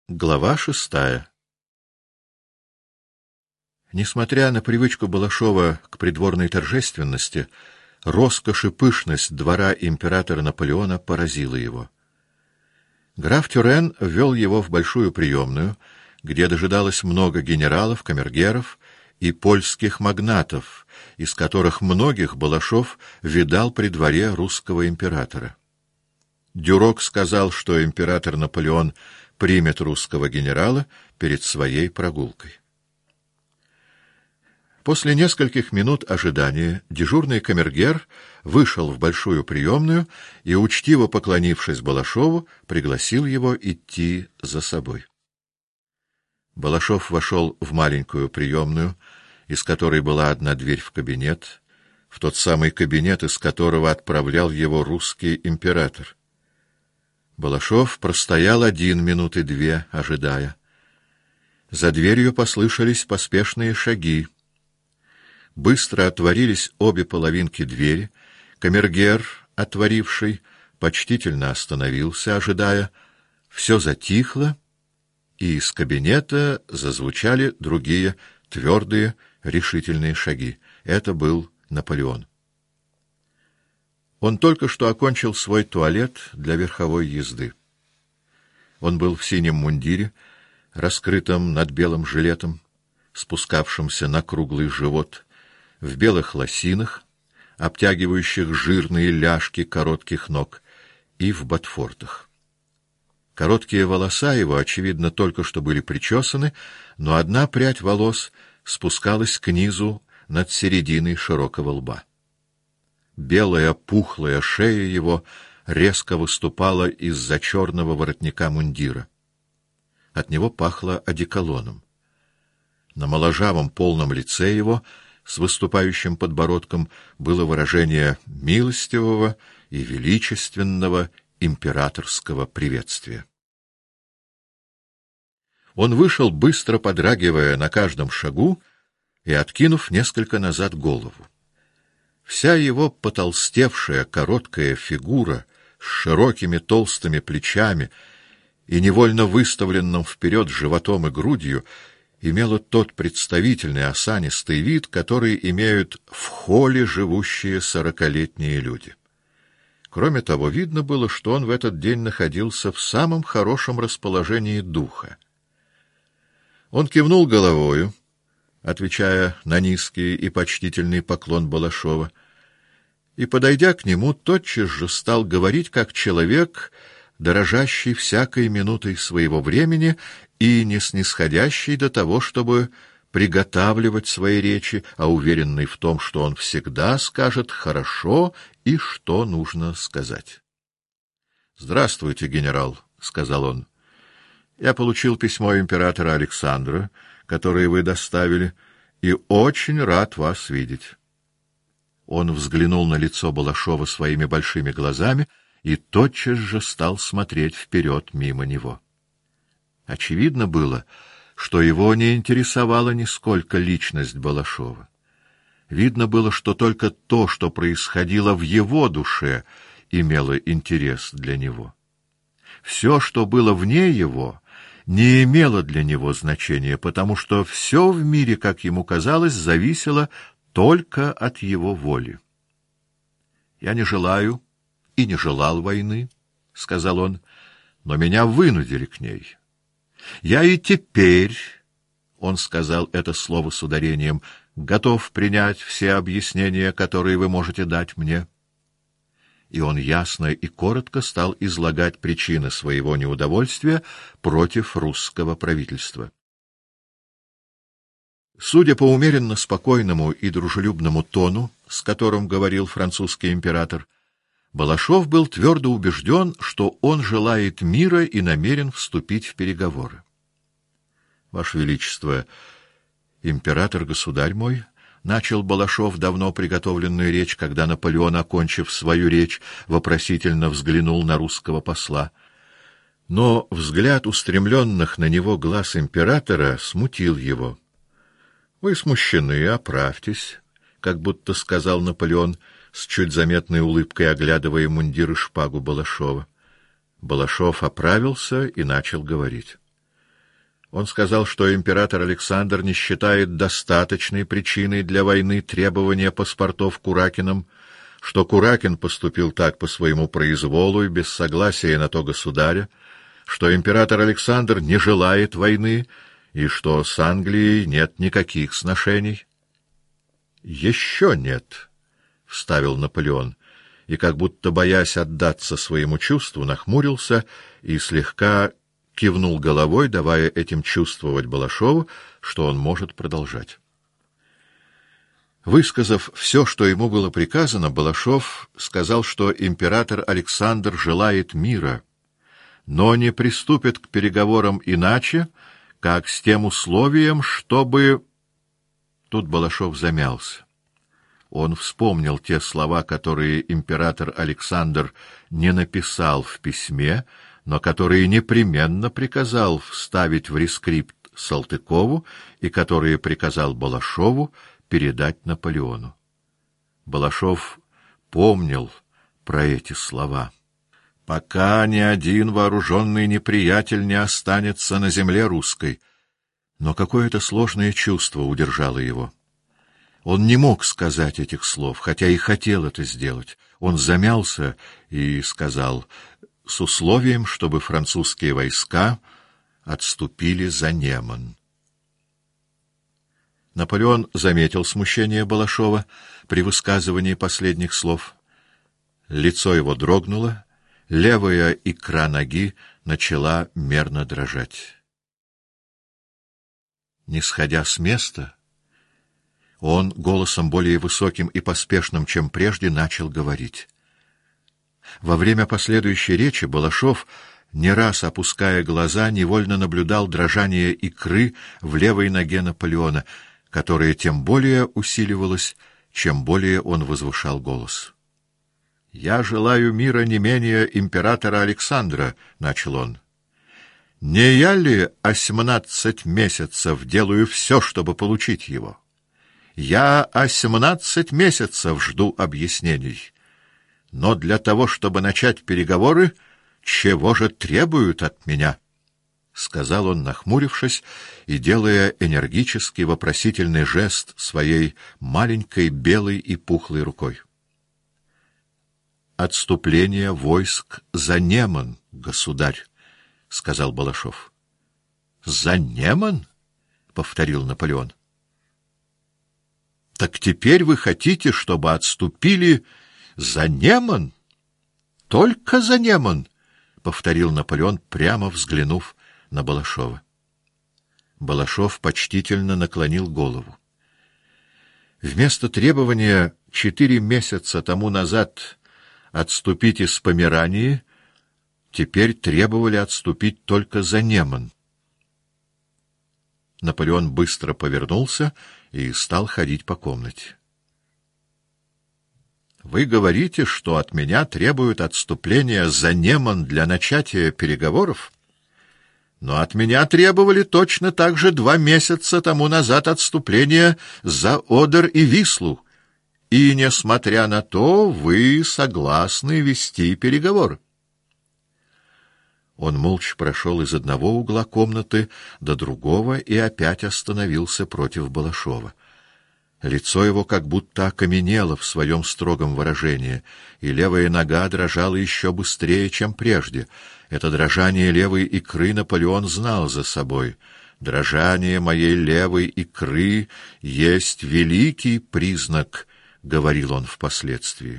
Глава 6. Несмотря на привычку Балашова к придворной торжественности, роскошь и пышность двора императора Наполеона поразила его. Граф Тюрен ввел его в большую приемную, где дожидалось много генералов, камергеров и польских магнатов, из которых многих Балашов видал при дворе русского императора. Дюрок сказал, что император Наполеон примет русского генерала перед своей прогулкой. После нескольких минут ожидания дежурный камергер вышел в большую приемную и, учтиво поклонившись Балашову, пригласил его идти за собой. Балашов вошел в маленькую приемную, из которой была одна дверь в кабинет, в тот самый кабинет, из которого отправлял его русский император. Балашов простоял 1 минуты 2, ожидая. За дверью послышались поспешные шаги. Быстро отворились обе половинки двери. Камергер, отворивший, почтительно остановился, ожидая. Все затихло, и из кабинета зазвучали другие твердые, решительные шаги. Это был Наполеон. Он только что окончил свой туалет для верховой езды. Он был в синем мундире, раскрытом над белым жилетом, спускавшимся на круглый живот, в белых лосинах, обтягивающих жирные ляжки коротких ног, и в ботфортах. Короткие волоса его, очевидно, только что были причесаны, но одна прядь волос спускалась к низу над серединой широкого лба. Белая пухлая шея его резко выступала из-за черного воротника мундира. От него пахло одеколоном. На моложавом полном лице его с выступающим подбородком было выражение милостивого и величественного императорского приветствия. Он вышел, быстро подрагивая на каждом шагу и откинув несколько назад голову. Вся его потолстевшая короткая фигура с широкими толстыми плечами и невольно выставленным вперед животом и грудью имела тот представительный осанистый вид, который имеют в холле живущие 40-летние люди. Кроме того, видно было, что он в этот день находился в самом хорошем расположении духа. Он кивнул головою, отвечая на низкий и почтительный поклон Балашова, и, подойдя к нему, тотчас же стал говорить как человек, дорожащий всякой минутой своего времени и не снисходящий до того, чтобы приготавливать свои речи, а уверенный в том, что он всегда скажет хорошо и что нужно сказать. «Здравствуйте, генерал», — сказал он. «Я получил письмо императора Александра, которое вы доставили, и очень рад вас видеть». Он взглянул на лицо Балашова своими большими глазами и тотчас же стал смотреть вперед мимо него. Очевидно было, что его не интересовала нисколько личность Балашова. Видно было, что только то, что происходило в его душе, имело интерес для него. Все, что было вне его, не имело для него значения, потому что все в мире, как ему казалось, зависело только от его воли. «Я не желаю и не желал войны», — сказал он, — «но меня вынудили к ней. Я и теперь», — он сказал это слово с ударением, — «готов принять все объяснения, которые вы можете дать мне». И он ясно и коротко стал излагать причины своего неудовольствия против русского правительства. Судя по умеренно спокойному и дружелюбному тону, с которым говорил французский император, Балашов был твердо убежден, что он желает мира и намерен вступить в переговоры. «Ваше Величество, император-государь мой», — начал Балашов давно приготовленную речь, когда Наполеон, окончив свою речь, вопросительно взглянул на русского посла. Но взгляд устремленных на него глаз императора смутил его. «Вы смущены, оправьтесь», — как будто сказал Наполеон, с чуть заметной улыбкой оглядывая мундир и шпагу Балашова. Балашов оправился и начал говорить. Он сказал, что император Александр не считает достаточной причиной для войны требования паспортов Куракиным, что Куракин поступил так по своему произволу и без согласия на то государя, что император Александр не желает войны и что с Англией нет никаких сношений. «Еще нет», — вставил Наполеон, и, как будто боясь отдаться своему чувству, нахмурился и слегка кивнул головой, давая этим чувствовать Балашову, что он может продолжать. Высказав все, что ему было приказано, Балашов сказал, что император Александр желает мира, но не приступит к переговорам иначе, как с тем условием, чтобы... Тут Балашов замялся. Он вспомнил те слова, которые император Александр не написал в письме, но которые непременно приказал вставить в рескрипт Салтыкову и которые приказал Балашову передать Наполеону. Балашов помнил про эти слова. «Пока ни один вооруженный неприятель не останется на земле русской». Но какое-то сложное чувство удержало его. Он не мог сказать этих слов, хотя и хотел это сделать. Он замялся и сказал: «С условием, чтобы французские войска отступили за Неман». Наполеон заметил смущение Балашова при высказывании последних слов. Лицо его дрогнуло, левая икра ноги начала мерно дрожать. Не сходя с места, он голосом более высоким и поспешным, чем прежде, начал говорить. Во время последующей речи Балашов, не раз опуская глаза, невольно наблюдал дрожание икры в левой ноге Наполеона, которое тем более усиливалось, чем более он возвышал голос. «Я желаю мира не менее императора Александра», — начал он. «Не я ли 18 месяцев делаю все, чтобы получить его? Я 18 месяцев жду объяснений. Но для того, чтобы начать переговоры, чего же требуют от меня?» — сказал он, нахмурившись и делая энергический вопросительный жест своей маленькой белой и пухлой рукой. «Отступление войск за Неман, государь», — сказал Балашов. «За Неман?» — повторил Наполеон. «Так теперь вы хотите, чтобы отступили за Неман? Только за Неман?» — повторил Наполеон, прямо взглянув на Балашова. Балашов почтительно наклонил голову. Вместо требования 4 месяца тому назад отступить из Померании, теперь требовали отступить только за Неман. Наполеон быстро повернулся и стал ходить по комнате. «Вы говорите, что от меня требуют отступления за Неман для начатия переговоров? Но от меня требовали точно так же 2 месяца тому назад отступления за Одер и Вислу, и, несмотря на то, вы согласны вести переговоры». Он молча прошел из одного угла комнаты до другого и опять остановился против Балашова. Лицо его как будто окаменело в своем строгом выражении, и левая нога дрожала еще быстрее, чем прежде. Это дрожание левой икры Наполеон знал за собой. «Дрожание моей левой икры есть великий признак», — говорил он впоследствии.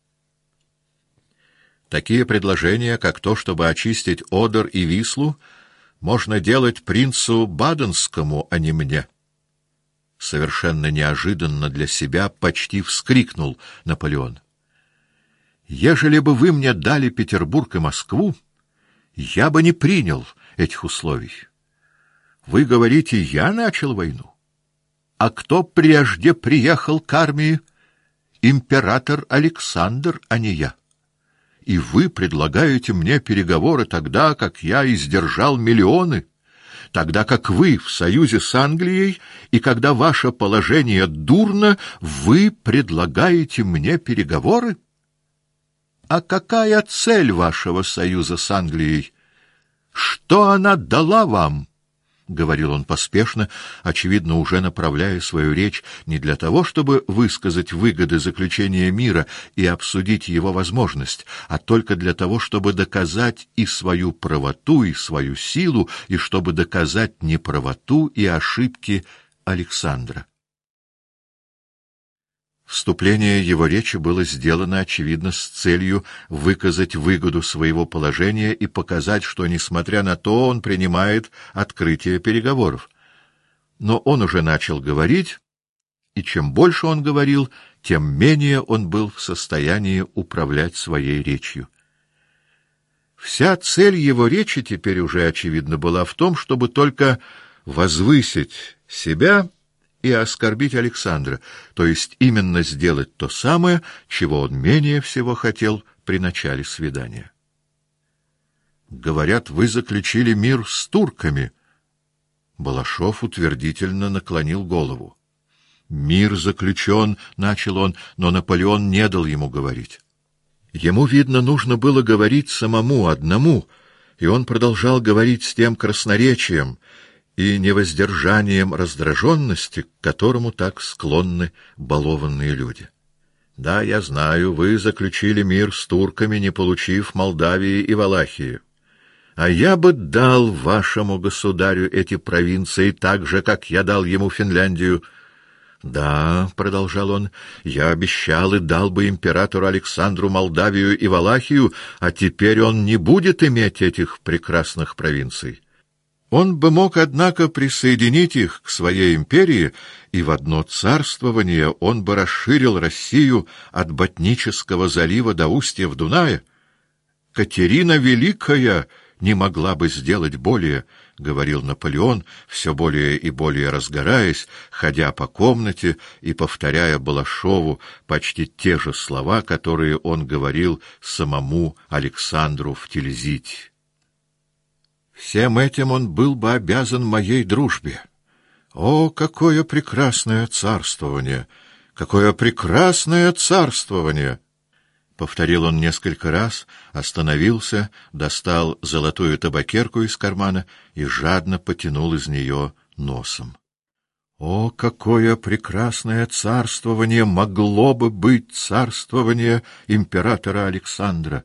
Такие предложения, как то, чтобы очистить Одер и Вислу, можно делать принцу Баденскому, а не мне. Совершенно неожиданно для себя почти вскрикнул Наполеон. «Ежели бы вы мне дали Петербург и Москву, я бы не принял этих условий. Вы говорите, я начал войну? А кто прежде приехал к армии? Император Александр, а не я. И вы предлагаете мне переговоры тогда, как я издержал миллионы, тогда как вы в союзе с Англией, и когда ваше положение дурно, вы предлагаете мне переговоры? А какая цель вашего союза с Англией? Что она дала вам? говорил он поспешно, очевидно, уже направляя свою речь не для того, чтобы высказать выгоды заключения мира и обсудить его возможность, а только для того, чтобы доказать и свою правоту, и свою силу, и чтобы доказать неправоту и ошибки Александра. Вступление его речи было сделано, очевидно, с целью выказать выгоду своего положения и показать, что, несмотря на то, он принимает открытие переговоров. Но он уже начал говорить, и чем больше он говорил, тем менее он был в состоянии управлять своей речью. Вся цель его речи теперь уже, очевидно, была в том, чтобы только возвысить себя и оскорбить Александра, то есть именно сделать то самое, чего он менее всего хотел при начале свидания. «Говорят, вы заключили мир с турками». Балашов утвердительно наклонил голову. «Мир заключен», — начал он, но Наполеон не дал ему говорить. Ему, видно, нужно было говорить самому, одному, и он продолжал говорить с тем красноречием и невоздержанием раздраженности, к которому так склонны балованные люди. «Да, я знаю, вы заключили мир с турками, не получив Молдавии и Валахии. А я бы дал вашему государю эти провинции так же, как я дал ему Финляндию». «Да, — продолжал он, — я обещал и дал бы императору Александру Молдавию и Валахию, а теперь он не будет иметь этих прекрасных провинций. Он бы мог, однако, присоединить их к своей империи, и в одно царствование он бы расширил Россию от Ботнического залива до устья в Дунае. Катерина Великая не могла бы сделать более, — говорил Наполеон, все более и более разгораясь, ходя по комнате и повторяя Балашову почти те же слова, которые он говорил самому Александру в Тильзите. Всем этим он был бы обязан моей дружбе. О, какое прекрасное царствование! Какое прекрасное царствование! Повторил он несколько раз, остановился, достал золотую табакерку из кармана и жадно потянул из нее носом. О, какое прекрасное царствование могло бы быть царствование императора Александра!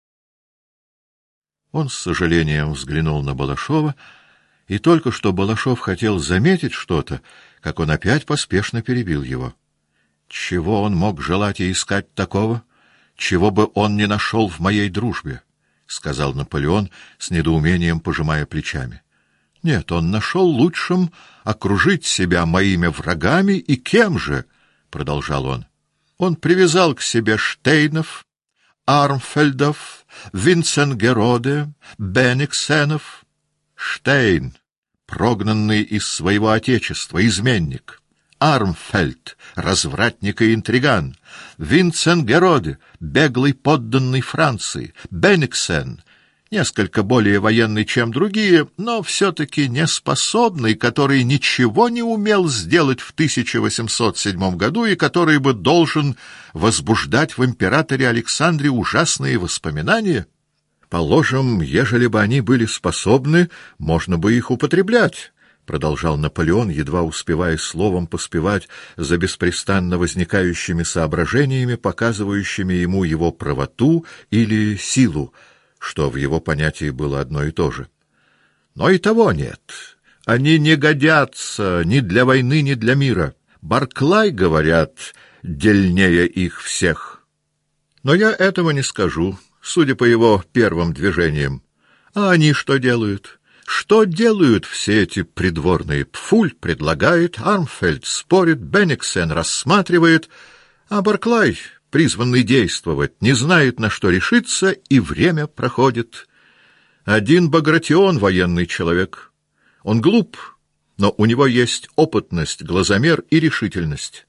Он с сожалением взглянул на Балашова, и только что Балашов хотел заметить что-то, как он опять поспешно перебил его. Чего он мог желать и искать такого, чего бы он не нашел в моей дружбе? — сказал Наполеон, с недоумением пожимая плечами. — Нет, он нашел лучшим окружить себя моими врагами, и кем же? — продолжал он. Он привязал к себе Штейнов, Армфельдов, Винценгероде, Бениксенов. Штейн, прогнанный из своего отечества, изменник. Армфельд, развратник и интриган. Винценгероде, беглый подданный Франции. Бениксен, несколько более военный, чем другие, но все-таки неспособный, который ничего не умел сделать в 1807 году и который бы должен возбуждать в императоре Александре ужасные воспоминания. Положим, ежели бы они были способны, можно бы их употреблять, — продолжал Наполеон, едва успевая словом поспевать за беспрестанно возникающими соображениями, показывающими ему его правоту или силу, что в его понятии было одно и то же. Но и того нет. Они не годятся ни для войны, ни для мира. Барклай, говорят, дельнее их всех. Но я этого не скажу, судя по его первым движениям. А они что делают? Что делают все эти придворные? Пфуль предлагает, Армфельд спорит, Бениксен рассматривает, а Барклай, призванный действовать, не знает, на что решиться, и время проходит. Один Багратион — военный человек. Он глуп, но у него есть опытность, глазомер и решительность.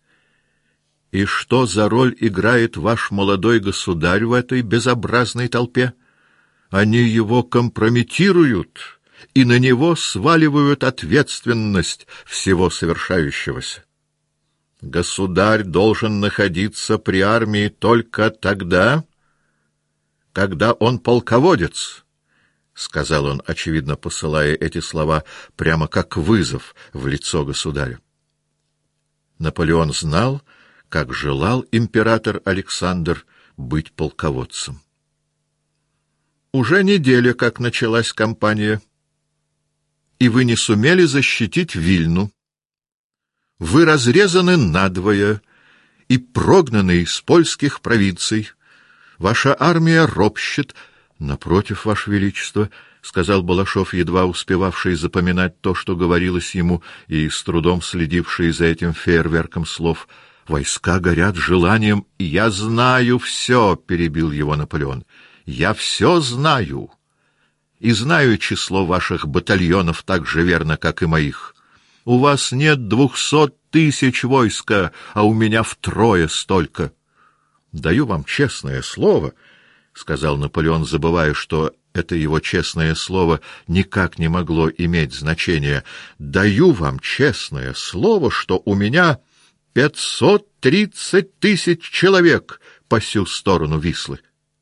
И что за роль играет ваш молодой государь в этой безобразной толпе? Они его компрометируют и на него сваливают ответственность всего совершающегося. Государь должен находиться при армии только тогда, когда он полководец, — сказал он, очевидно посылая эти слова прямо как вызов в лицо государя. Наполеон знал, как желал император Александр быть полководцем. Уже неделя, как началась кампания, и вы не сумели защитить Вильну. Вы разрезаны надвое и прогнаны из польских провинций. Ваша армия ропщет. Напротив, Ваше Величество, — сказал Балашов, едва успевавший запоминать то, что говорилось ему, и с трудом следивший за этим фейерверком слов. — Войска горят желанием. — Я знаю все, — перебил его Наполеон. — Я все знаю. И знаю число ваших батальонов так же верно, как и моих. У вас нет 200 000 войска, а у меня втрое столько. — Даю вам честное слово, — сказал Наполеон, забывая, что это его честное слово никак не могло иметь значения. — Даю вам честное слово, что у меня 530 000 человек по сю сторону Вислы.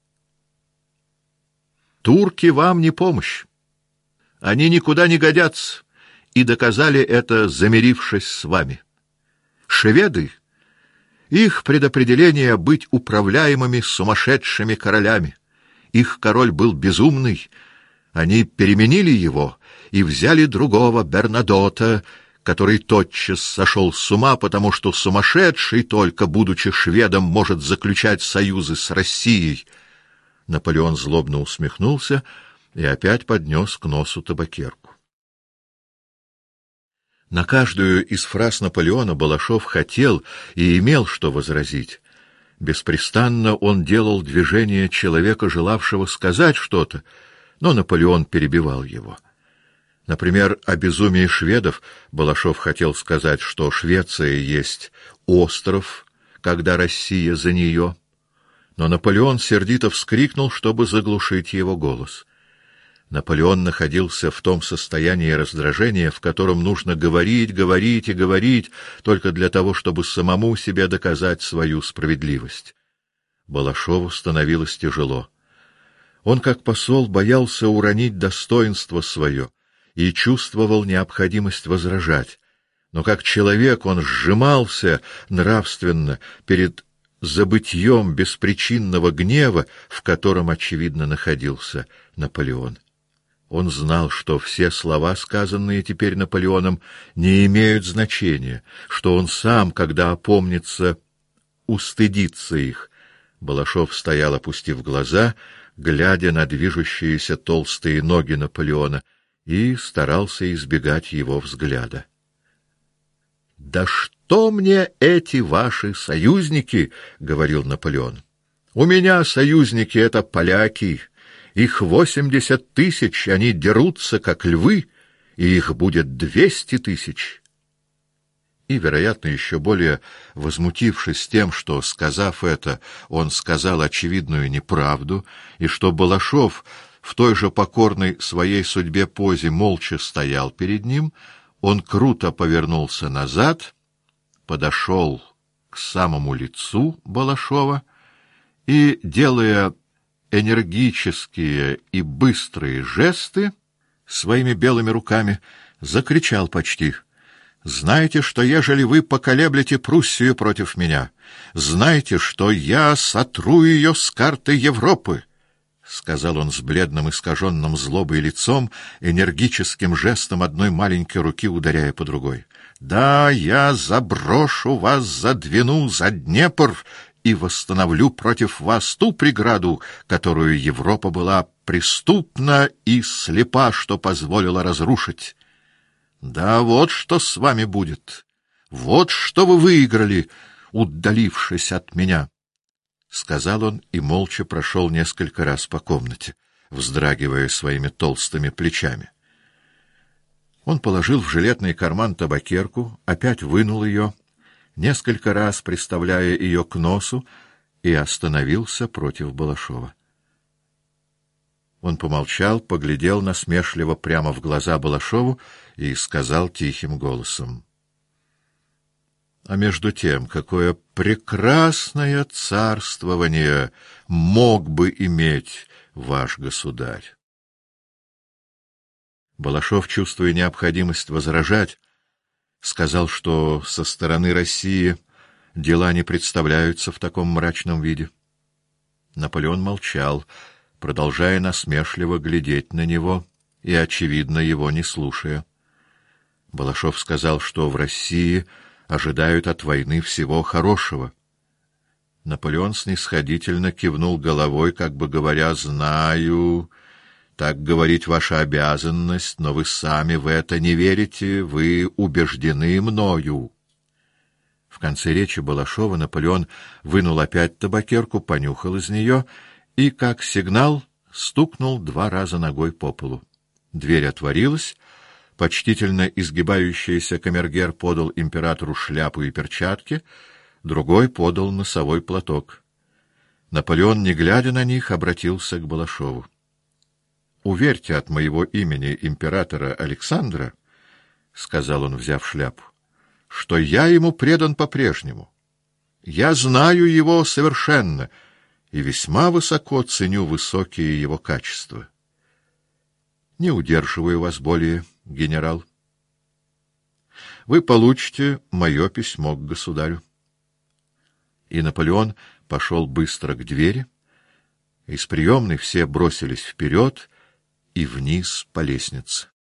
Турки вам не помощь. Они никуда не годятся, и доказали это, замирившись с вами. Шведы — их предопределение быть управляемыми сумасшедшими королями. Их король был безумный. Они переменили его и взяли другого, Бернадота, который тотчас сошел с ума, потому что сумасшедший, только будучи шведом, может заключать союзы с Россией. Наполеон злобно усмехнулся и опять поднес к носу табакерку. На каждую из фраз Наполеона Балашов хотел и имел что возразить. Беспрестанно он делал движение человека, желавшего сказать что-то, но Наполеон перебивал его. Например, о безумии шведов Балашов хотел сказать, что Швеция есть остров, когда Россия за нее. Но Наполеон сердито вскрикнул, чтобы заглушить его голос. Наполеон находился в том состоянии раздражения, в котором нужно говорить, говорить и говорить, только для того, чтобы самому себе доказать свою справедливость. Балашову становилось тяжело. Он, как посол, боялся уронить достоинство свое и чувствовал необходимость возражать, но как человек он сжимался нравственно перед забытьем беспричинного гнева, в котором, очевидно, находился Наполеон. Он знал, что все слова, сказанные теперь Наполеоном, не имеют значения, что он сам, когда опомнится, устыдится их. Балашов стоял, опустив глаза, глядя на движущиеся толстые ноги Наполеона, и старался избегать его взгляда. — Да что мне эти ваши союзники? — говорил Наполеон. — У меня союзники — это поляки. Их 80 000, они дерутся, как львы, и их будет 200 000. И, вероятно, еще более возмутившись тем, что, сказав это, он сказал очевидную неправду, и что Балашов в той же покорной своей судьбе позе молча стоял перед ним, он круто повернулся назад, подошел к самому лицу Балашова и, делая энергические и быстрые жесты своими белыми руками, закричал почти: «Знайте, что ежели вы поколеблете Пруссию против меня, знайте, что я сотру ее с карты Европы!» — сказал он с бледным, искаженным злобой лицом, энергическим жестом одной маленькой руки ударяя по другой. «Да, я заброшу вас за Двину, за Днепр, и восстановлю против вас ту преграду, которую Европа была преступна и слепа, что позволила разрушить. Да, вот что с вами будет. Вот что вы выиграли, удалившись от меня. — сказал он и молча прошел несколько раз по комнате, вздрагивая своими толстыми плечами. Он положил в жилетный карман табакерку, опять вынул ее, несколько раз приставляя ее к носу, и остановился против Балашова. Он помолчал, поглядел насмешливо прямо в глаза Балашову и сказал тихим голосом: — А между тем, какое прекрасное царствование мог бы иметь ваш государь! Балашов, чувствуя необходимость возражать, сказал, что со стороны России дела не представляются в таком мрачном виде. Наполеон молчал, продолжая насмешливо глядеть на него и, очевидно, его не слушая. Балашов сказал, что в России ожидают от войны всего хорошего. Наполеон снисходительно кивнул головой, как бы говоря: «Знаю, так говорить ваша обязанность, но вы сами в это не верите, вы убеждены мною». В конце речи Балашова Наполеон вынул опять табакерку, понюхал из нее и, как сигнал, стукнул 2 раза ногой по полу. Дверь отворилась, почтительно изгибающийся камергер подал императору шляпу и перчатки, другой подал носовой платок. Наполеон, не глядя на них, обратился к Балашову. «Уверьте от моего имени императора Александра, — сказал он, взяв шляпу, — что я ему предан по-прежнему. Я знаю его совершенно и весьма высоко ценю высокие его качества. Не удерживаю вас более, генерал. Вы получите мое письмо к государю». И Наполеон пошел быстро к двери. Из приемной все бросились вперед и вниз по лестнице.